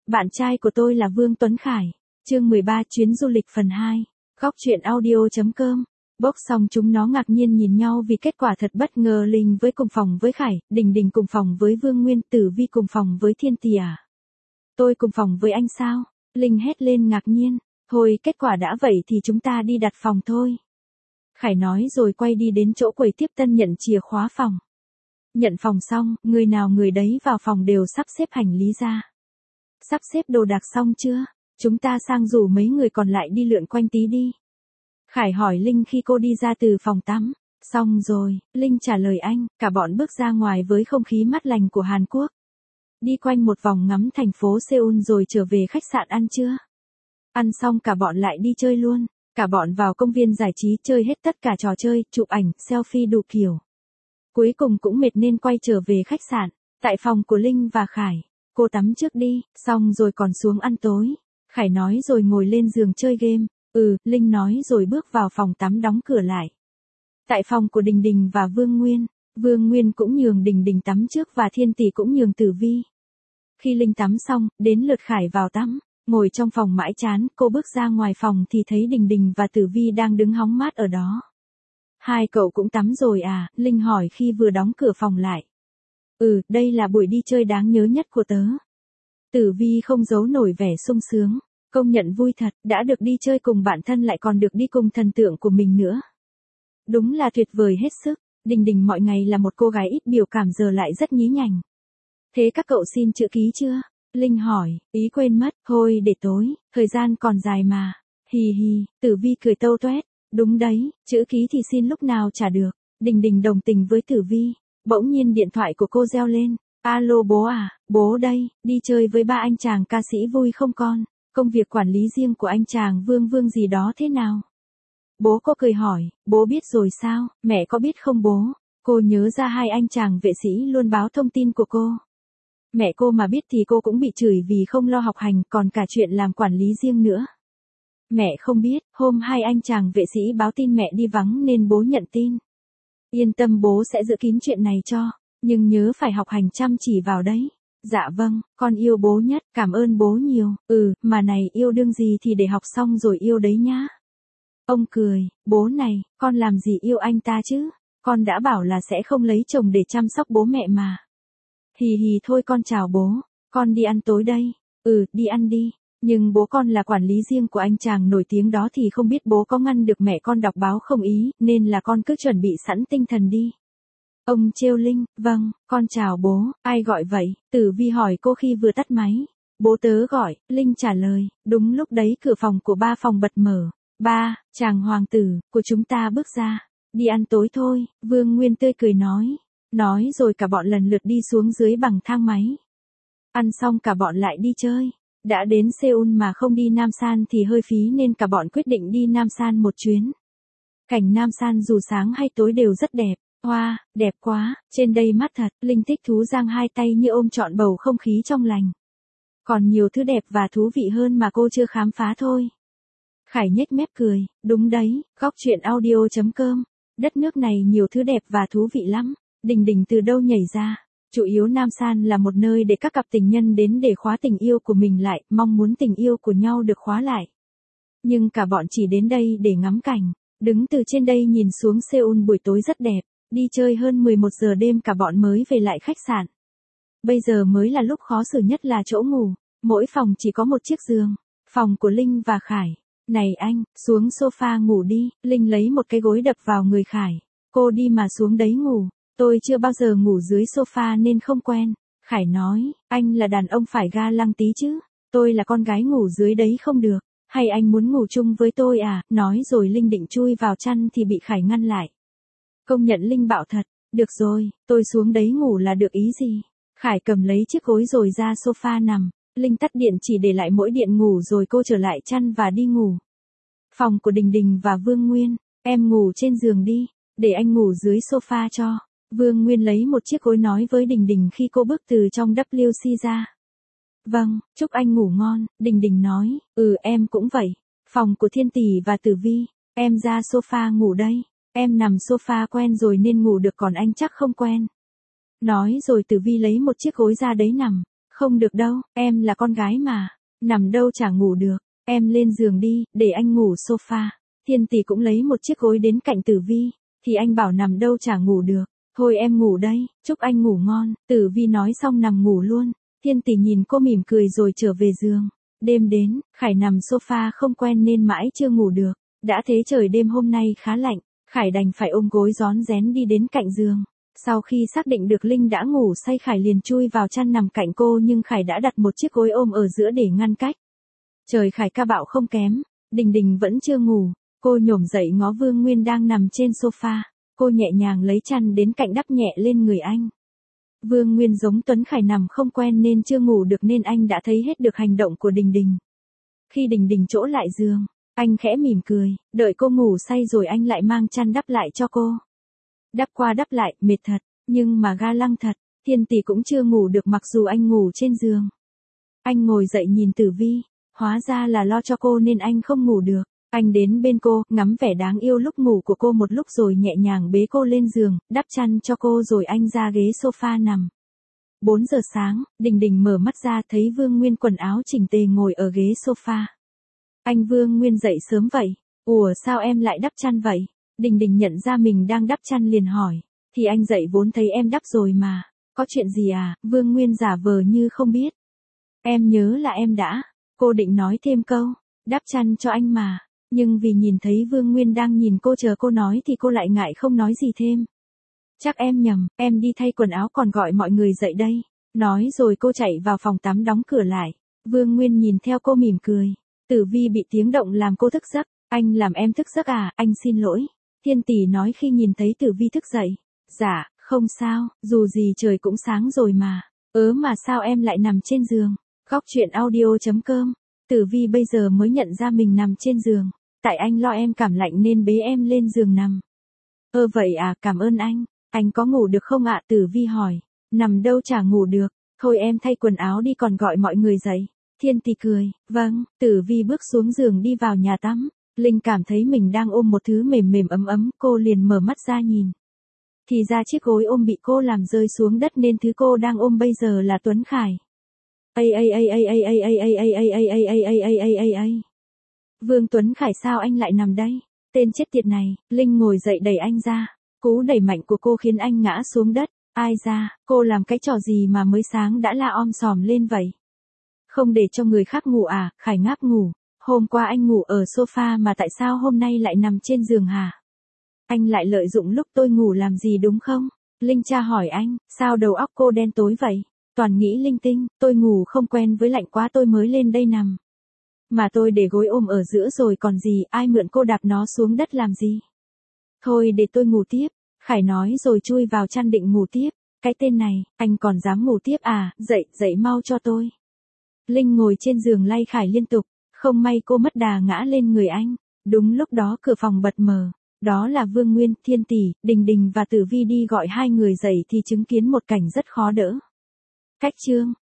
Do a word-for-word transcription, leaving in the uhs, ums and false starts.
Bạn trai của tôi là Vương Tuấn Khải. Chương mười ba chuyến du lịch phần hai. Góc truyện audio.com. Bốc xong chúng nó ngạc nhiên nhìn nhau vì kết quả thật bất ngờ. Linh với cùng phòng với Khải, Đình Đình cùng phòng với Vương Nguyên, Tử Vi cùng phòng với Thiên Tỷ à? Tôi cùng phòng với anh sao? Linh hét lên ngạc nhiên. Thôi kết quả đã vậy thì chúng ta đi đặt phòng thôi. Khải nói rồi quay đi đến chỗ quầy tiếp tân nhận chìa khóa phòng. Nhận phòng xong, người nào người đấy vào phòng đều sắp xếp hành lý ra. Sắp xếp đồ đạc xong chưa? Chúng ta sang rủ mấy người còn lại đi lượn quanh tí đi. Khải hỏi Linh khi cô đi ra từ phòng tắm. Xong rồi, Linh trả lời anh, cả bọn bước ra ngoài với không khí mát lành của Hàn Quốc. Đi quanh một vòng ngắm thành phố Seoul rồi trở về khách sạn ăn trưa. Ăn xong cả bọn lại đi chơi luôn. Cả bọn vào công viên giải trí chơi hết tất cả trò chơi, chụp ảnh, selfie đủ kiểu. Cuối cùng cũng mệt nên quay trở về khách sạn. Tại phòng của Linh và Khải, cô tắm trước đi, xong rồi còn xuống ăn tối. Khải nói rồi ngồi lên giường chơi game. Ừ, Linh nói rồi bước vào phòng tắm đóng cửa lại. Tại phòng của Đình Đình và Vương Nguyên, Vương Nguyên cũng nhường Đình Đình tắm trước và Thiên Tỷ cũng nhường Tử Vi. Khi Linh tắm xong, đến lượt Khải vào tắm. Ngồi trong phòng mãi chán, cô bước ra ngoài phòng thì thấy Đình Đình và Tử Vi đang đứng hóng mát ở đó. Hai cậu cũng tắm rồi à? Linh hỏi khi vừa đóng cửa phòng lại. Ừ, đây là buổi đi chơi đáng nhớ nhất của tớ. Tử Vi không giấu nổi vẻ sung sướng. Công nhận vui thật, đã được đi chơi cùng bạn thân lại còn được đi cùng thần tượng của mình nữa. Đúng là tuyệt vời hết sức. Đình Đình mọi ngày là một cô gái ít biểu cảm giờ lại rất nhí nhảnh. Thế các cậu xin chữ ký chưa? Linh hỏi, ý quên mất, thôi để tối, thời gian còn dài mà. Hì hì, Tử Vi cười tâu toét. Đúng đấy, chữ ký thì xin lúc nào trả được. Đình Đình đồng tình với Tử Vi. Bỗng nhiên điện thoại của cô reo lên. Alo bố à, bố đây, đi chơi với ba anh chàng ca sĩ vui không con? Công việc quản lý riêng của anh chàng Vương Vương gì đó thế nào? Bố cô cười hỏi, bố biết rồi sao, mẹ có biết không bố? Cô nhớ ra hai anh chàng vệ sĩ luôn báo thông tin của cô. Mẹ cô mà biết thì cô cũng bị chửi vì không lo học hành, còn cả chuyện làm quản lý riêng nữa. Mẹ không biết, hôm hai anh chàng vệ sĩ báo tin mẹ đi vắng nên bố nhận tin. Yên tâm bố sẽ giữ kín chuyện này cho, nhưng nhớ phải học hành chăm chỉ vào đấy. Dạ vâng, con yêu bố nhất, cảm ơn bố nhiều. Ừ, mà này yêu đương gì thì để học xong rồi yêu đấy nhá. Ông cười, bố này, con làm gì yêu anh ta chứ? Con đã bảo là sẽ không lấy chồng để chăm sóc bố mẹ mà. Hì hì thôi con chào bố, con đi ăn tối đây. Ừ, đi ăn đi. Nhưng bố con là quản lý riêng của anh chàng nổi tiếng đó thì không biết bố có ngăn được mẹ con đọc báo không ý, nên là con cứ chuẩn bị sẵn tinh thần đi. Ông trêu Linh, vâng, con chào bố, ai gọi vậy? Tử Vi hỏi cô khi vừa tắt máy. Bố tớ gọi, Linh trả lời, đúng lúc đấy cửa phòng của ba phòng bật mở. Ba, chàng hoàng tử, của chúng ta bước ra. Đi ăn tối thôi, Vương Nguyên tươi cười nói. Nói rồi cả bọn lần lượt đi xuống dưới bằng thang máy. Ăn xong cả bọn lại đi chơi. Đã đến Seoul mà không đi Nam San thì hơi phí nên cả bọn quyết định đi Nam San một chuyến. Cảnh Nam San dù sáng hay tối đều rất đẹp. Hoa, wow, đẹp quá, trên đây mát thật. Linh thích thú giang hai tay như ôm trọn bầu không khí trong lành. Còn nhiều thứ đẹp và thú vị hơn mà cô chưa khám phá thôi. Khải nhếch mép cười, đúng đấy, góc truyện audio.com. Đất nước này nhiều thứ đẹp và thú vị lắm. Đình Đình từ đâu nhảy ra. Chủ yếu Nam San là một nơi để các cặp tình nhân đến để khóa tình yêu của mình lại, mong muốn tình yêu của nhau được khóa lại. Nhưng cả bọn chỉ đến đây để ngắm cảnh. Đứng từ trên đây nhìn xuống Seoul buổi tối rất đẹp. Đi chơi hơn mười một giờ đêm cả bọn mới về lại khách sạn. Bây giờ mới là lúc khó xử nhất là chỗ ngủ. Mỗi phòng chỉ có một chiếc giường. Phòng của Linh và Khải. Này anh, xuống sofa ngủ đi. Linh lấy một cái gối đập vào người Khải. Cô đi mà xuống đấy ngủ. Tôi chưa bao giờ ngủ dưới sofa nên không quen. Khải nói, anh là đàn ông phải ga lăng tí chứ. Tôi là con gái ngủ dưới đấy không được. Hay anh muốn ngủ chung với tôi à? Nói rồi Linh định chui vào chăn thì bị Khải ngăn lại. Công nhận Linh bạo thật. Được rồi, tôi xuống đấy ngủ là được ý gì? Khải cầm lấy chiếc gối rồi ra sofa nằm. Linh tắt điện chỉ để lại mỗi điện ngủ rồi cô trở lại chăn và đi ngủ. Phòng của Đình Đình và Vương Nguyên. Em ngủ trên giường đi. Để anh ngủ dưới sofa cho. Vương Nguyên lấy một chiếc gối nói với Đình Đình khi cô bước từ trong vê kép xê ra. Vâng, chúc anh ngủ ngon, Đình Đình nói. Ừ em cũng vậy. Phòng của Thiên Tỷ và Tử Vi. Em ra sofa ngủ đây. Em nằm sofa quen rồi nên ngủ được còn anh chắc không quen. Nói rồi Tử Vi lấy một chiếc gối ra đấy nằm. Không được đâu, em là con gái mà. Nằm đâu chả ngủ được. Em lên giường đi, để anh ngủ sofa. Thiên Tỷ cũng lấy một chiếc gối đến cạnh Tử Vi. Thì anh bảo nằm đâu chả ngủ được. Thôi em ngủ đây, chúc anh ngủ ngon. Tử Vi nói xong nằm ngủ luôn. Thiên Tỷ nhìn cô mỉm cười rồi trở về giường. Đêm đến, Khải nằm sofa không quen nên mãi chưa ngủ được. Đã thế trời đêm hôm nay khá lạnh. Khải đành phải ôm gối rón rén đi đến cạnh giường. Sau khi xác định được Linh đã ngủ say, Khải liền chui vào chăn nằm cạnh cô, nhưng Khải đã đặt một chiếc gối ôm ở giữa để ngăn cách. Trời Khải ca bạo không kém. Đình Đình vẫn chưa ngủ. Cô nhổm dậy ngó Vương Nguyên đang nằm trên sofa. Cô nhẹ nhàng lấy chăn đến cạnh đắp nhẹ lên người anh. Vương Nguyên giống Tuấn Khải nằm không quen nên chưa ngủ được, nên anh đã thấy hết được hành động của Đình Đình. Khi Đình Đình trỗ lại giường, anh khẽ mỉm cười, đợi cô ngủ say rồi anh lại mang chăn đắp lại cho cô. Đắp qua đắp lại, mệt thật, nhưng mà ga lăng thật. Thiên Tỷ cũng chưa ngủ được mặc dù anh ngủ trên giường. Anh ngồi dậy nhìn Tử Vi, hóa ra là lo cho cô nên anh không ngủ được. Anh đến bên cô, ngắm vẻ đáng yêu lúc ngủ của cô một lúc rồi nhẹ nhàng bế cô lên giường, đắp chăn cho cô rồi anh ra ghế sofa nằm. bốn giờ sáng, Đình Đình mở mắt ra thấy Vương Nguyên quần áo chỉnh tề ngồi ở ghế sofa. Anh Vương Nguyên dậy sớm vậy? Ủa sao em lại đắp chăn vậy? Đình Đình nhận ra mình đang đắp chăn liền hỏi. Thì anh dậy vốn thấy em đắp rồi mà. Có chuyện gì à? Vương Nguyên giả vờ như không biết. Em nhớ là em đã. Cô định nói thêm câu. Đắp chăn cho anh mà. Nhưng vì nhìn thấy Vương Nguyên đang nhìn cô chờ cô nói thì cô lại ngại không nói gì thêm. Chắc em nhầm, em đi thay quần áo còn gọi mọi người dậy đây. Nói rồi cô chạy vào phòng tắm đóng cửa lại. Vương Nguyên nhìn theo cô mỉm cười. Tử Vi bị tiếng động làm cô thức giấc. Anh làm em thức giấc à, anh xin lỗi. Thiên Tỷ nói khi nhìn thấy Tử Vi thức dậy. Dạ, không sao, dù gì trời cũng sáng rồi mà. Ớ mà sao em lại nằm trên giường? Góc truyện audio chấm com. Tử Vi bây giờ mới nhận ra mình nằm trên giường. Tại anh lo em cảm lạnh nên bế em lên giường nằm. Ơ vậy à, cảm ơn anh. Anh có ngủ được không ạ? Tử Vi hỏi. Nằm đâu chả ngủ được. Thôi em thay quần áo đi còn gọi mọi người dậy. Thiên Tỷ cười. Vâng. Tử Vi bước xuống giường đi vào nhà tắm. Linh cảm thấy mình đang ôm một thứ mềm mềm ấm ấm, cô liền mở mắt ra nhìn. Thì ra chiếc gối ôm bị cô làm rơi xuống đất nên thứ cô đang ôm bây giờ là Tuấn Khải. Ây ây ây ây ây ây ây ây ây ây ây ây ây ây ây ây ây ây. Vương Tuấn Khải sao anh lại nằm đây? Tên chết tiệt này. Linh ngồi dậy đẩy anh ra. Cú đẩy mạnh của cô khiến anh ngã xuống đất. Ai ra, cô làm cái trò gì mà mới sáng đã la om sòm lên vậy? Không để cho người khác ngủ à? Khải ngáp ngủ. Hôm qua anh ngủ ở sofa mà tại sao hôm nay lại nằm trên giường hả? Anh lại lợi dụng lúc tôi ngủ làm gì đúng không? Linh tra hỏi anh, sao đầu óc cô đen tối vậy? Toàn nghĩ linh tinh, tôi ngủ không quen với lạnh quá tôi mới lên đây nằm. Mà tôi để gối ôm ở giữa rồi còn gì, ai mượn cô đạp nó xuống đất làm gì? Thôi để tôi ngủ tiếp, Khải nói rồi chui vào chăn định ngủ tiếp. Cái tên này, anh còn dám ngủ tiếp à, dậy, dậy mau cho tôi. Linh ngồi trên giường lay Khải liên tục, không may cô mất đà ngã lên người anh. Đúng lúc đó cửa phòng bật mở. Đó là Vương Nguyên, Thiên Tỷ, Đình Đình và Tử Vi đi gọi hai người dậy thì chứng kiến một cảnh rất khó đỡ. Cách chương